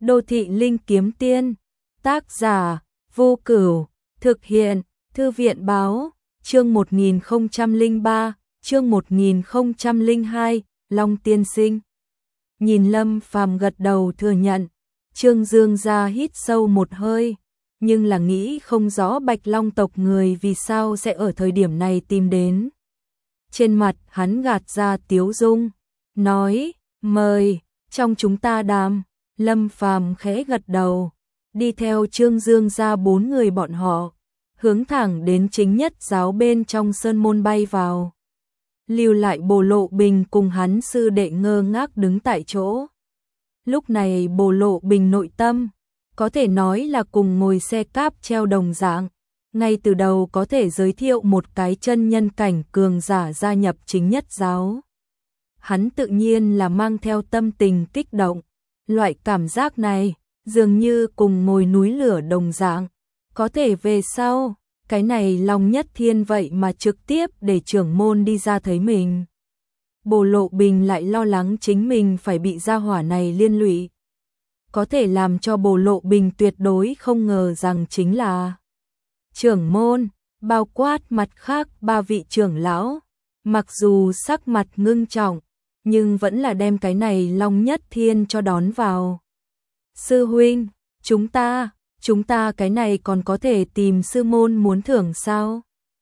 Đô thị linh kiếm tiên, tác giả, Vô Cửu, thực hiện, Thư viện báo, chương 1003, chương 1002, Long tiên sinh. Nhìn Lâm Phàm gật đầu thừa nhận, Trương Dương ra hít sâu một hơi, nhưng là nghĩ không rõ Bạch Long tộc người vì sao sẽ ở thời điểm này tìm đến. Trên mặt hắn gạt ra tiếu dung, nói, mời, trong chúng ta đàm. Lâm Phàm khẽ gật đầu, đi theo Trương Dương ra 4 người bọn họ, hướng thẳng đến chính nhất giáo bên trong sơn môn bay vào. Lưu lại Bồ Lộ Bình cùng hắn sư đệ ngơ ngác đứng tại chỗ. Lúc này Bồ Lộ Bình nội tâm, có thể nói là cùng ngồi xe cáp treo đồng dạng, ngay từ đầu có thể giới thiệu một cái chân nhân cảnh cường giả gia nhập chính nhất giáo. Hắn tự nhiên là mang theo tâm tình kích động, loại cảm giác này dường như cùng ngồi núi lửa đồng dạng, có thể về sau, cái này Long Nhất Thiên vậy mà trực tiếp để trưởng môn đi ra thấy mình. Bồ Lộ Bình lại lo lắng chính mình phải bị gia hỏa này liên lụy. Có thể làm cho Bồ Lộ Bình tuyệt đối không ngờ rằng chính là trưởng môn, bao quát mặt khác 3 vị trưởng lão, mặc dù sắc mặt ngưng trọng, nhưng vẫn là đem cái này Long Nhất Thiên cho đón vào. Sư huynh, chúng ta cái này còn có thể tìm sư môn muốn thưởng sao?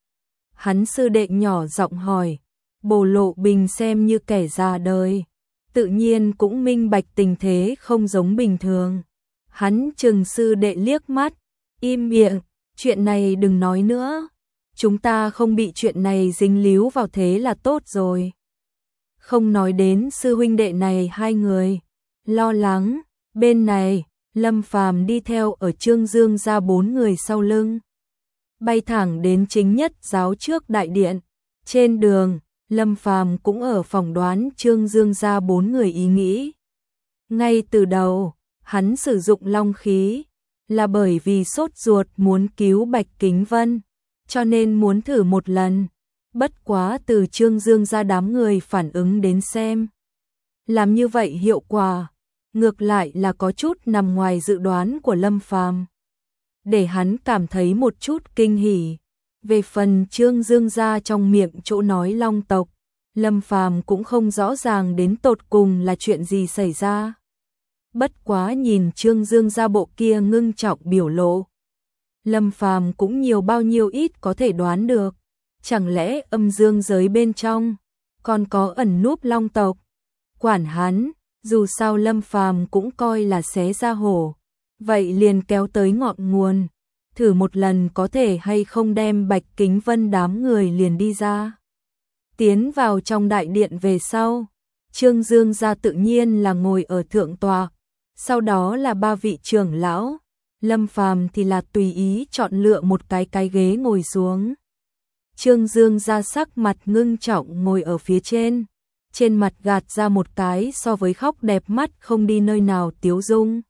Hắn sư đệ nhỏ giọng hỏi. Bồ Lộ Bình xem như kẻ già đời, tự nhiên cũng minh bạch tình thế không giống bình thường. Hắn trừng sư đệ liếc mắt, im miệng, chuyện này đừng nói nữa. Chúng ta không bị chuyện này dính líu vào thế là tốt rồi. Không nói đến sư huynh đệ này hai người lo lắng, bên này Lâm Phàm đi theo ở Trương Dương ra 4 người sau lưng, bay thẳng đến chính nhất giáo trước đại điện. Trên đường, Lâm Phàm cũng ở phỏng đoán Trương Dương ra 4 người ý nghĩ. Ngay từ đầu, hắn sử dụng long khí là bởi vì sốt ruột muốn cứu Bạch Kính Vân, cho nên muốn thử một lần. Bất quá từ Trương Dương ra đám người phản ứng đến xem, làm như vậy hiệu quả ngược lại là có chút nằm ngoài dự đoán của Lâm Phàm, để hắn cảm thấy một chút kinh hỉ. Về phần Trương Dương ra trong miệng chỗ nói Long tộc, Lâm Phàm cũng không rõ ràng đến tột cùng là chuyện gì xảy ra. Bất quá nhìn Trương Dương ra bộ kia ngưng trọng biểu lộ, Lâm Phàm cũng nhiều bao nhiêu ít có thể đoán được, chẳng lẽ âm dương giới bên trong còn có ẩn núp Long tộc. Quản hắn, dù sao Lâm Phàm cũng coi là xé ra hổ, vậy liền kéo tới ngọn nguồn, thử một lần có thể hay không đem Bạch Kính Vân đám người liền đi ra. Tiến vào trong đại điện về sau, Trương Dương ra tự nhiên là ngồi ở thượng tọa, sau đó là 3 vị trưởng lão, Lâm Phàm thì là tùy ý chọn lựa một cái ghế ngồi xuống. Trương Dương ra sắc mặt ngưng trọng ngồi ở phía trên mặt gạt ra một cái so với khóc đẹp mắt không đi nơi nào tiếu dung.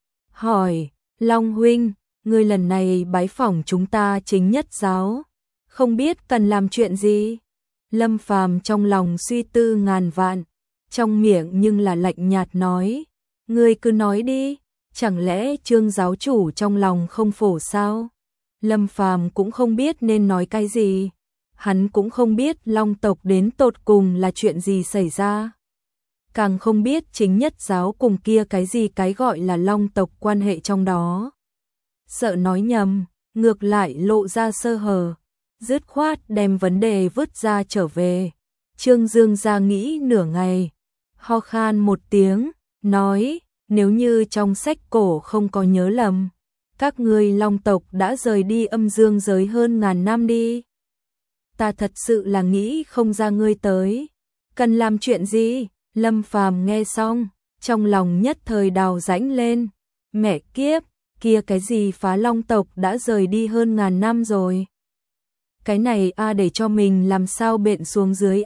Hỏi, Long huynh, ngươi lần này bái phỏng chúng ta chính nhất giáo, không biết cần làm chuyện gì? Lâm Phàm trong lòng suy tư ngàn vạn, trong miệng nhưng là lạnh nhạt nói, ngươi cứ nói đi, chẳng lẽ Trương giáo chủ trong lòng không phổ sao? Lâm Phàm cũng không biết nên nói cái gì, hắn cũng không biết Long tộc đến tột cùng là chuyện gì xảy ra, càng không biết chính nhất giáo cùng kia cái gì cái gọi là Long tộc quan hệ trong đó. Sợ nói nhầm, ngược lại lộ ra sơ hở, dứt khoát đem vấn đề vứt ra trở về. Trương Dương ra nghĩ nửa ngày, ho khan một tiếng, nói, nếu như trong sách cổ không có nhớ lầm, các ngươi Long tộc đã rời đi âm dương giới hơn ngàn năm đi. Ta thật sự là nghĩ không ra ngươi tới cần làm chuyện gì. Lâm Phàm nghe xong, trong lòng nhất thời đào rãnh lên, mẹ kiếp, kia cái gì phá Long tộc đã rời đi hơn ngàn năm rồi. Cái này để cho mình làm sao bện xuống dưới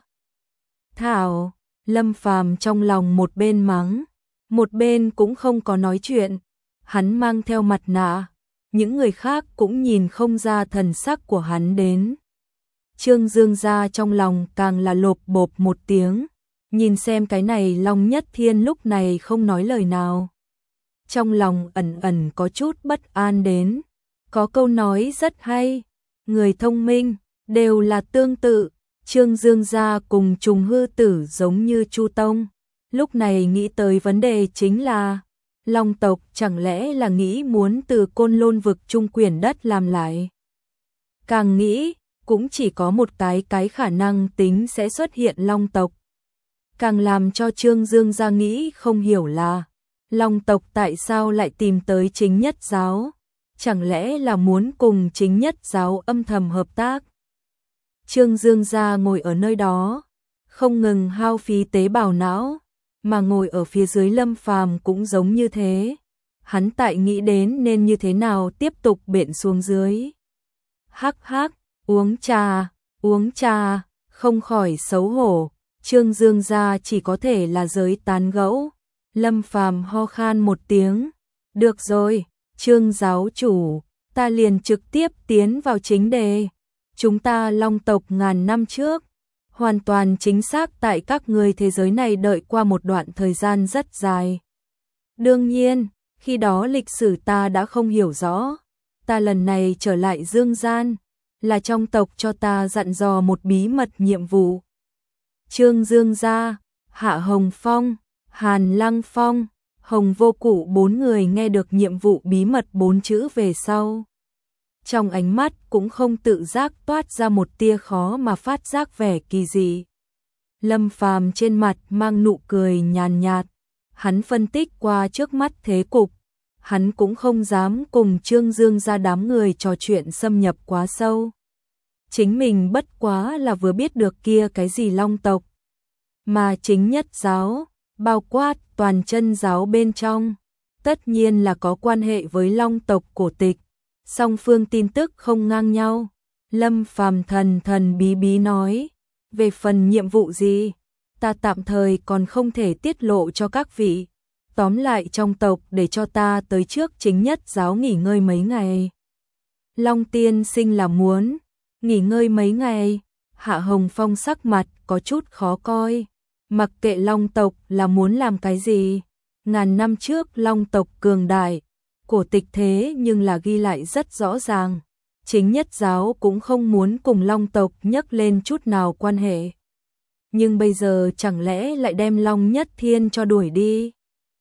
Thảo, Lâm Phàm trong lòng một bên mắng, một bên cũng không có nói chuyện. Hắn mang theo mặt nạ, những người khác cũng nhìn không ra thần sắc của hắn đến. Trương Dương ra trong lòng càng là lộp bộp một tiếng, nhìn xem cái này Long Nhất Thiên lúc này không nói lời nào. trong lòng ẩn ẩn có chút bất an đến. Có câu nói rất hay, người thông minh đều là tương tự, Trương Dương gia cùng Trùng Hư Tử giống như Chu Tông. Lúc này nghĩ tới vấn đề chính là Long tộc chẳng lẽ là nghĩ muốn từ Côn Lôn vực trung quyền đất làm lại. Càng nghĩ, cũng chỉ có một cái khả năng tính sẽ xuất hiện Long tộc. Càng làm cho Trương Dương gia nghĩ không hiểu là Long tộc tại sao lại tìm tới Chính Nhất giáo, chẳng lẽ là muốn cùng Chính Nhất giáo âm thầm hợp tác. Trương Dương gia ngồi ở nơi đó, không ngừng hao phí tế bào não, mà ngồi ở phía dưới Lâm Phàm cũng giống như thế. Hắn tại nghĩ đến nên như thế nào tiếp tục bện xuống dưới. Hắc hắc, uống trà, không khỏi xấu hổ, Trương Dương gia chỉ có thể là giới tán gẫu. Lâm Phàm ho khan một tiếng, được rồi, Trương giáo chủ, ta liền trực tiếp tiến vào chính đề. Chúng ta Long tộc ngàn năm trước, hoàn toàn chính xác tại các người thế giới này đợi qua một đoạn thời gian rất dài. Đương nhiên, khi đó lịch sử ta đã không hiểu rõ, ta lần này trở lại dương gian, là trong tộc cho ta dặn dò một bí mật nhiệm vụ. Trương Dương gia, Hạ Hồng Phong, Hàn Lăng Phong, Hồng Vô Cụ bốn người nghe được nhiệm vụ bí mật 4 chữ về sau. Trong ánh mắt cũng không tự giác toát ra một tia khó mà phát giác vẻ kỳ dị. Lâm Phàm trên mặt mang nụ cười nhàn nhạt, hắn phân tích qua trước mắt thế cục, hắn cũng không dám cùng Trương Dương gia đám người trò chuyện xâm nhập quá sâu. Chính mình bất quá là vừa biết được kia cái gì Long tộc, mà Chính Nhất giáo, bao quát toàn chân giáo bên trong, tất nhiên là có quan hệ với Long tộc cổ tịch. Song phương tin tức không ngang nhau. Lâm Phàm thần bí bí nói, về phần nhiệm vụ gì, ta tạm thời còn không thể tiết lộ cho các vị. Tóm lại trong tộc để cho ta tới trước Chính Nhất giáo nghỉ ngơi mấy ngày. Long tiên sinh là muốn nghỉ ngơi mấy ngày. Hạ Hồng Phong sắc mặt có chút khó coi. Mặc kệ Long tộc là muốn làm cái gì, ngàn năm trước Long tộc cường đại, cổ tịch thế nhưng là ghi lại rất rõ ràng. Chính Nhất giáo cũng không muốn cùng Long tộc nhắc lên chút nào quan hệ. Nhưng bây giờ chẳng lẽ lại đem Long Nhất Thiên cho đuổi đi?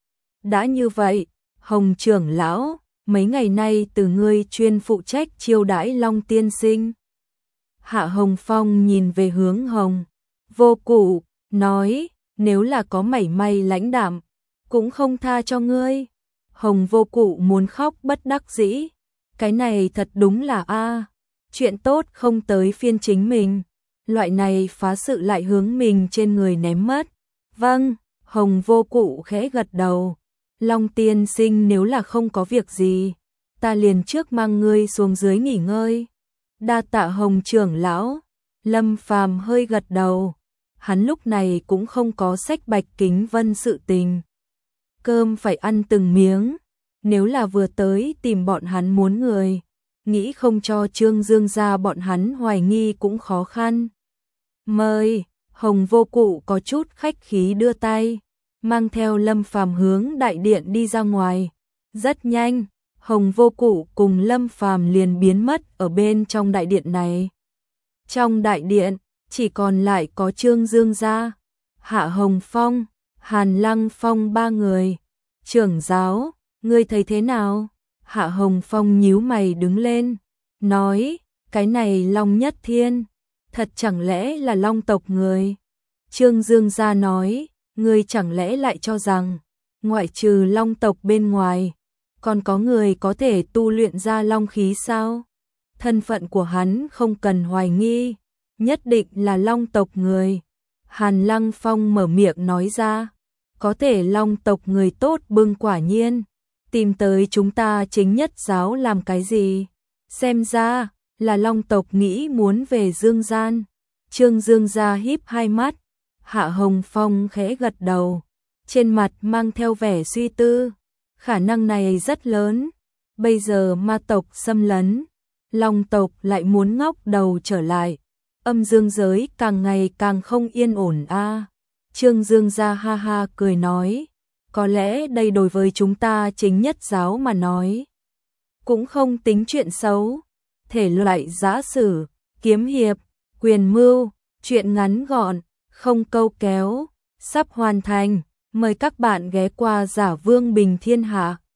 Đã như vậy, Hồng trưởng lão, mấy ngày nay từ ngươi chuyên phụ trách chiêu đãi Long tiên sinh. Hạ Hồng Phong nhìn về hướng Hồng Vô Cụ, nói, nếu là có mảy may lãnh đạm, cũng không tha cho ngươi. Hồng Vô Cụ muốn khóc bất đắc dĩ, cái này thật đúng là chuyện tốt không tới phiên chính mình, loại này phá sự lại hướng mình trên người ném mất. Vâng, Hồng Vô Cụ khẽ gật đầu, Long tiên sinh nếu là không có việc gì, ta liền trước mang ngươi xuống dưới nghỉ ngơi. Đa tạ Hồng trưởng lão. Lâm Phàm hơi gật đầu, hắn lúc này cũng không có sách Bạch Kính Vân sự tình. Cơm phải ăn từng miếng, nếu là vừa tới tìm bọn hắn muốn người, nghĩ không cho Trương Dương gia bọn hắn hoài nghi cũng khó khăn. Mời, Hồng Vô Cụ có chút khách khí đưa tay, mang theo Lâm Phàm hướng đại điện đi ra ngoài. Rất nhanh, Hồng Vô Cụ cùng Lâm Phàm liền biến mất ở bên trong đại điện này. Trong đại điện, chỉ còn lại có Trương Dương gia, Hạ Hồng Phong, Hàn Lăng Phong ba người. Trưởng giáo, ngươi thấy thế nào? Hạ Hồng Phong nhíu mày đứng lên, nói, cái này Long Nhất Thiên, thật chẳng lẽ là Long tộc người? Trương Dương gia nói, ngươi chẳng lẽ lại cho rằng, ngoại trừ Long tộc bên ngoài, còn có người có thể tu luyện ra Long khí sao? Thân phận của hắn không cần hoài nghi, nhất định là Long tộc người. Hàn Lăng Phong mở miệng nói ra, có thể Long tộc người tốt bưng quả nhiên, tìm tới chúng ta Chính Nhất giáo làm cái gì? Xem ra là Long tộc nghĩ muốn về dương gian. Trương Dương gia híp hai mắt, Hạ Hồng Phong khẽ gật đầu, trên mặt mang theo vẻ suy tư. Khả năng này rất lớn, bây giờ ma tộc xâm lấn, Long tộc lại muốn ngóc đầu trở lại, âm dương giới càng ngày càng không yên ổn a. Trương Dương gia ha ha cười nói, có lẽ đây đối với chúng ta chính nhất giáo mà nói cũng không tính chuyện xấu. Thể loại giã sử, kiếm hiệp, quyền mưu, truyện ngắn gọn, không câu kéo, sắp hoàn thành. Mời các bạn ghé qua Giả Vương Bình Thiên Hạ.